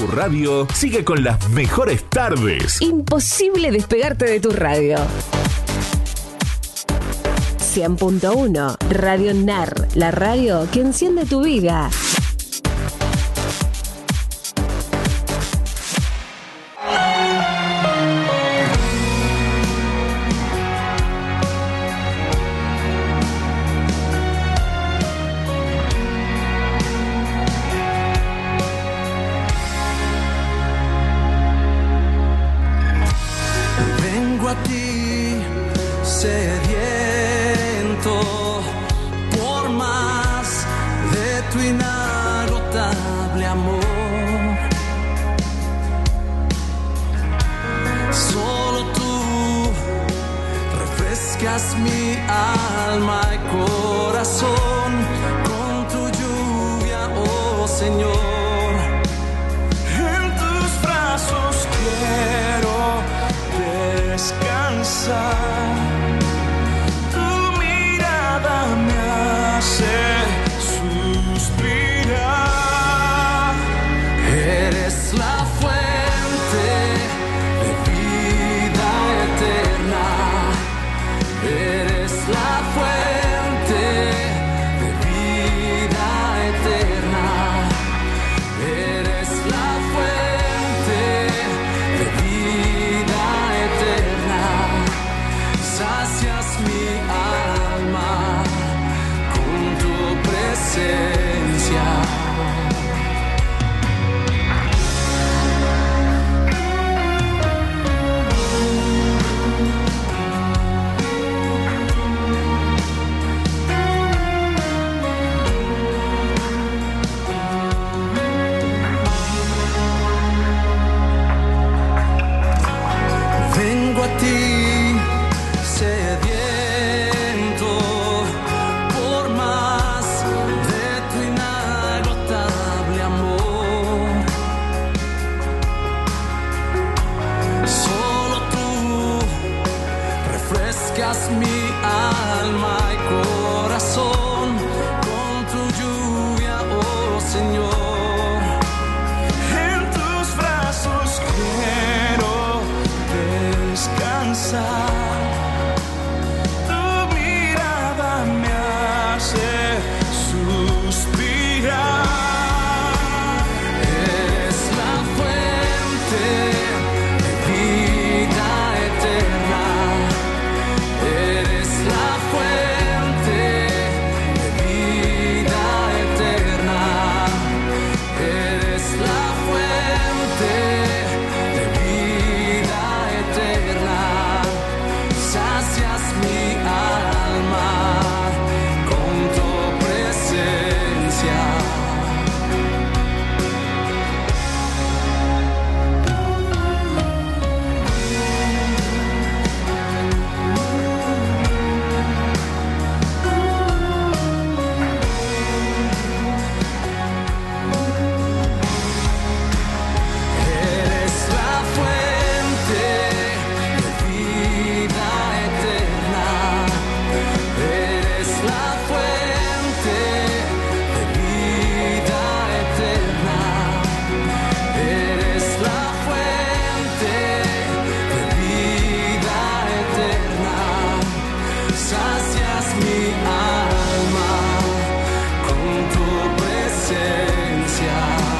Tu radio sigue con las mejores tardes. Imposible despegarte de tu radio. 100.1 Radio NAR, la radio que enciende tu vida. Mi alma y corazón con tu lluvia, oh Señor. En tus brazos quiero descansar. Tu mirada me hace suspirar. Eres la fuente de vida eterna. Eres la fuente de vida eterna. Eres la fuente de vida eterna. Sacias mi alma con tu presencia. Vengo a ti sediento por más de tu inagotable amor. Solo tú refrescas mi alma y corazón con tu lluvia, oh Señor. En tus brazos quiero descansar. Tu mirada me hace suspirar. Eres la fuente de vida eterna. Eres la fuente de vida eterna. Eres la fuente de vida eterna. Sacias mi alma con tu presencia. Eres la fuente de vida eterna. Eres la fuente de vida eterna. Eres la fuente de vida eterna. Sacias mi alma con tu presencia.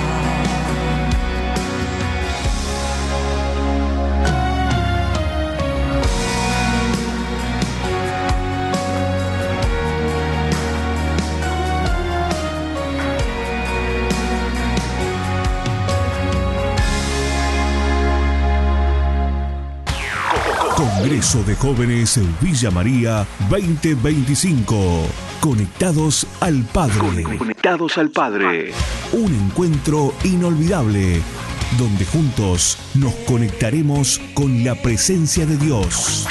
Congreso de Jóvenes Villa María 2025. Conectados al Padre. Conectados al Padre. Un encuentro inolvidable, donde juntos nos conectaremos con la presencia de Dios.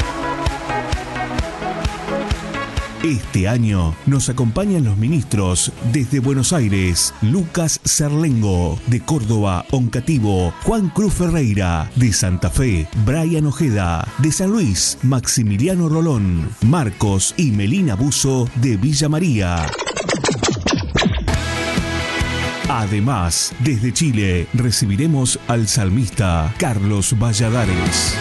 Este año nos acompañan los ministros desde Buenos Aires: Lucas Cerlengo; de Córdoba, Oncativo, Juan Cruz Ferreira; de Santa Fe, Brian Ojeda; de San Luis, Maximiliano Rolón; Marcos y Melina Buzo de Villa María. Además, desde Chile recibiremos al salmista Carlos Valladares.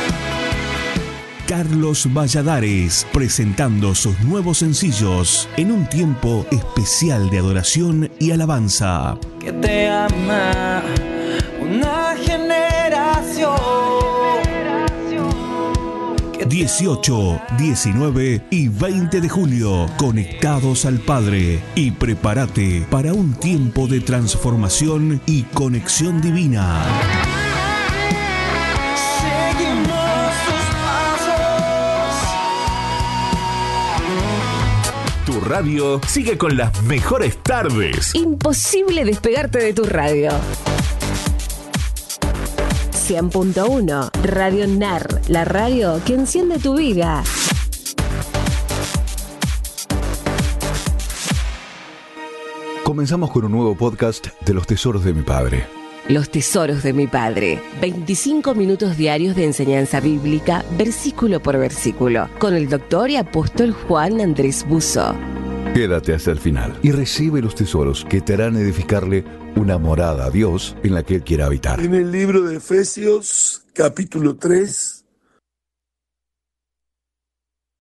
Carlos Valladares, presentando sus nuevos sencillos en un tiempo especial de adoración y alabanza. Que te ama una generación. 18, 19 y 20 de julio, conectados al Padre. Y prepárate para un tiempo de transformación y conexión divina. Seguimos sus pasos. Tu radio sigue con las mejores tardes. Imposible despegarte de tu radio. 100.1 Radio NAR, la radio que enciende tu vida. Comenzamos con un nuevo podcast de Los Tesoros de mi Padre. Los tesoros de mi padre. 25 minutos diarios de enseñanza bíblica, versículo por versículo, con el doctor y apóstol Juan Andrés Buzo. Quédate hasta el final y recibe los tesoros que te harán edificarle una morada a Dios en la que Él quiera habitar. En el libro de Efesios, capítulo 3,